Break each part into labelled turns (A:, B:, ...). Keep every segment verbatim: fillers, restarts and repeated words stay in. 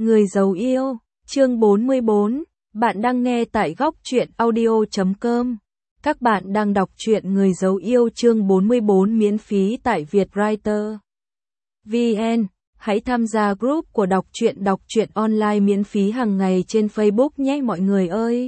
A: Người giấu yêu, chương bốn mươi bốn, bạn đang nghe tại góc truyện audio chấm com. Các bạn đang đọc truyện Người giấu yêu chương bốn mươi bốn miễn phí tại Vietwriter. vê en, hãy tham gia group của đọc truyện đọc truyện online miễn phí hàng ngày trên Facebook nhé mọi người ơi.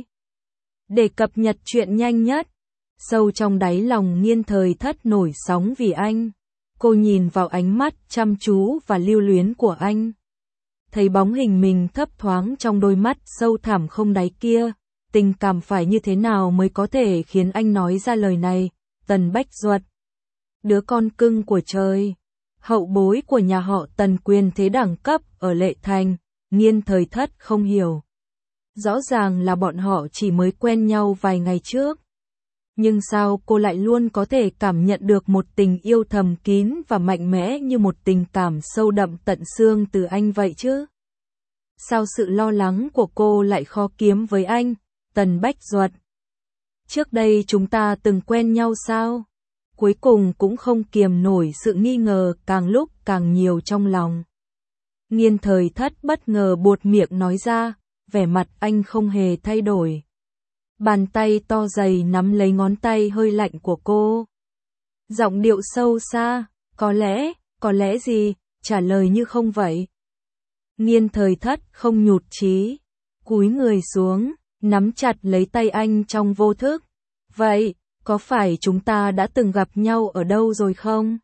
A: Để cập nhật truyện nhanh nhất, sâu trong đáy lòng Nghiên Thời Thất nổi sóng vì anh. Cô nhìn vào ánh mắt chăm chú và lưu luyến của anh. Thấy bóng hình mình thấp thoáng trong đôi mắt sâu thẳm không đáy kia, tình cảm phải như thế nào mới có thể khiến anh nói ra lời này, Tần Bách Duật. Đứa con cưng của trời, hậu bối của nhà họ Tần quyền thế đẳng cấp ở Lệ Thành, Nghiên Thời Thất không hiểu. Rõ ràng là bọn họ chỉ mới quen nhau vài ngày trước. Nhưng sao cô lại luôn có thể cảm nhận được một tình yêu thầm kín và mạnh mẽ như một tình cảm sâu đậm tận xương từ anh vậy chứ? Sao sự lo lắng của cô lại khó kiếm với anh, Tần Bách Duật? Trước đây chúng ta từng quen nhau sao? Cuối cùng cũng không kiềm nổi sự nghi ngờ càng lúc càng nhiều trong lòng. Nghiên Thời Thất bất ngờ buột miệng nói ra, vẻ mặt anh không hề thay đổi. Bàn tay to dày nắm lấy ngón tay hơi lạnh của cô. Giọng điệu sâu xa, có lẽ, có lẽ gì, trả lời như không vậy. Nghiên Thời Thất không nhụt chí, cúi người xuống, nắm chặt lấy tay anh trong vô thức. Vậy, có phải chúng ta đã từng gặp nhau ở đâu rồi không?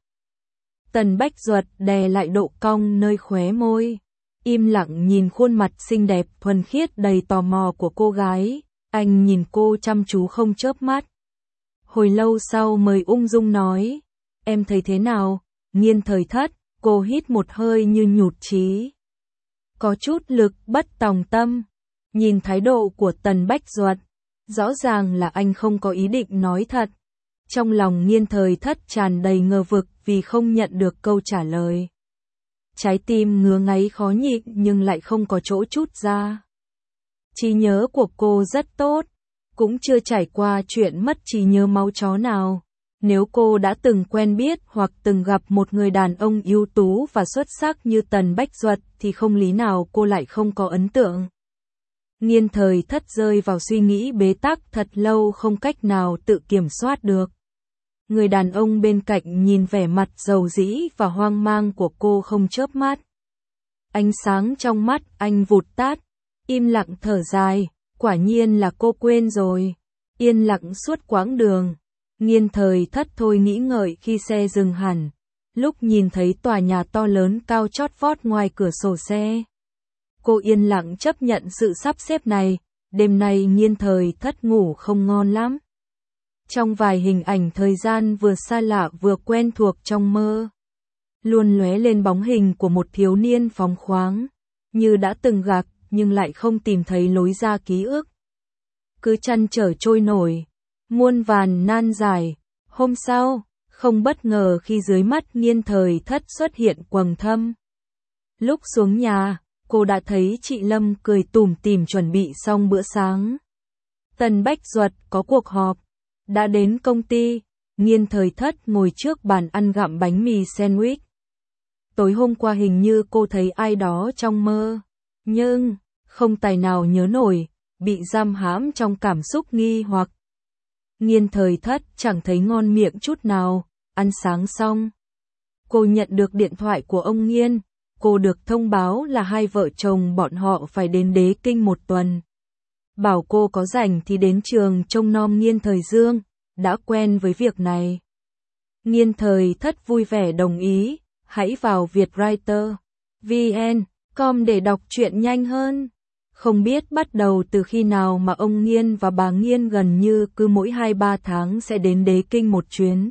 A: Tần Bách Duật đè lại độ cong nơi khóe môi, im lặng nhìn khuôn mặt xinh đẹp thuần khiết đầy tò mò của cô gái. Anh nhìn cô chăm chú không chớp mắt. Hồi lâu sau mới ung dung nói, em thấy thế nào? Nghiên Thời Thất, cô hít một hơi như nhụt chí. Có chút lực bất tòng tâm. Nhìn thái độ của Tần Bách Duật, rõ ràng là anh không có ý định nói thật. Trong lòng Nghiên Thời Thất tràn đầy ngờ vực vì không nhận được câu trả lời. Trái tim ngứa ngáy khó nhịn nhưng lại không có chỗ trút ra. Trí nhớ của cô rất tốt, cũng chưa trải qua chuyện mất trí nhớ máu chó nào. Nếu cô đã từng quen biết hoặc từng gặp một người đàn ông ưu tú và xuất sắc như Tần Bách Duật thì không lý nào cô lại không có ấn tượng. Nghiên Thời Thất rơi vào suy nghĩ bế tắc thật lâu không cách nào tự kiểm soát được. Người đàn ông bên cạnh nhìn vẻ mặt dầu dĩ và hoang mang của cô không chớp mắt. Ánh sáng trong mắt anh vụt tắt. Im lặng thở dài, quả nhiên là cô quên rồi. Yên lặng suốt quãng đường. Nghiên Thời Thất thôi nghĩ ngợi khi xe dừng hẳn. Lúc nhìn thấy tòa nhà to lớn cao chót vót ngoài cửa sổ xe. Cô yên lặng chấp nhận sự sắp xếp này. Đêm nay Nghiên Thời Thất ngủ không ngon lắm. Trong vài hình ảnh thời gian vừa xa lạ vừa quen thuộc trong mơ. Luôn lóe lên bóng hình của một thiếu niên phóng khoáng. Như đã từng gặp nhưng lại không tìm thấy lối ra ký ức. Cứ trăn trở trôi nổi, muôn vàn nan giải. Hôm sau, không bất ngờ khi dưới mắt Nghiên Thời Thất xuất hiện quầng thâm. Lúc xuống nhà, cô đã thấy chị Lâm cười tủm tỉm chuẩn bị xong bữa sáng. Tần Bách Duật có cuộc họp, đã đến công ty. Nghiên Thời Thất ngồi trước bàn ăn gặm bánh mì sandwich. Tối hôm qua hình như cô thấy ai đó trong mơ. Nhưng, không tài nào nhớ nổi, bị giam hãm trong cảm xúc nghi hoặc. Nghiên Thời Thất chẳng thấy ngon miệng chút nào, ăn sáng xong. Cô nhận được điện thoại của ông Nghiên, cô được thông báo là hai vợ chồng bọn họ phải đến Đế Kinh một tuần. Bảo cô có rảnh thì đến trường trông nom Nghiên Thời Dương, đã quen với việc này. Nghiên Thời Thất vui vẻ đồng ý, hãy vào Vietwriter, vê en. com để đọc truyện nhanh hơn. Không biết bắt đầu từ khi nào mà ông Nghiên và bà Nghiên gần như cứ mỗi hai ba tháng sẽ đến Đế Kinh một chuyến.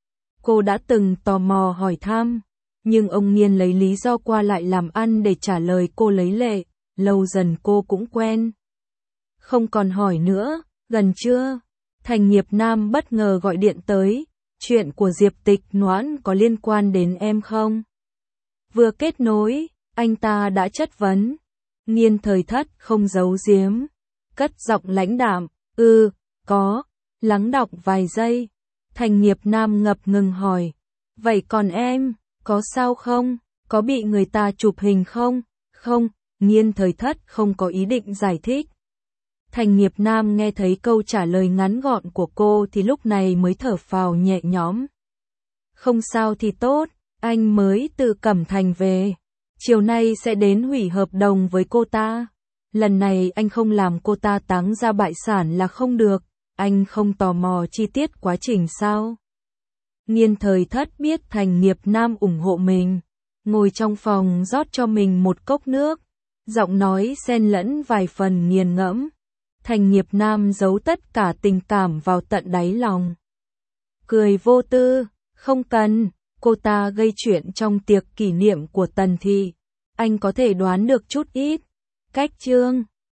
A: Cô đã từng tò mò hỏi thăm, nhưng ông Nghiên lấy lý do qua lại làm ăn để trả lời cô lấy lệ, lâu dần cô cũng quen. Không còn hỏi nữa, gần trưa, Thành Nghiệp Nam bất ngờ gọi điện tới, chuyện của Diệp Tịch Noãn có liên quan đến em không? Vừa kết nối, anh ta đã chất vấn. Nghiên Thời Thất không giấu giếm, cất giọng lãnh đạm, "Ừ, có." Lắng đọng vài giây, Thành Nghiệp Nam ngập ngừng hỏi, "Vậy còn em, có sao không? Có bị người ta chụp hình không?" "Không." Nghiên Thời Thất không có ý định giải thích. Thành Nghiệp Nam nghe thấy câu trả lời ngắn gọn của cô thì lúc này mới thở phào nhẹ nhõm. Không sao thì tốt, anh mới từ Cẩm Thành về. Chiều nay sẽ đến hủy hợp đồng với cô ta. Lần này anh không làm cô ta táng ra bại sản là không được. Anh không tò mò chi tiết quá trình sao? Nghiên Thời Thất biết Thành Nghiệp Nam ủng hộ mình. Ngồi trong phòng rót cho mình một cốc nước. Giọng nói xen lẫn vài phần nghiền ngẫm. Thành Nghiệp Nam giấu tất cả tình cảm vào tận đáy lòng. Cười vô tư, không cần, cô ta gây chuyện trong tiệc kỷ niệm của Tần Thị. Anh có thể đoán được chút ít. Cách Trương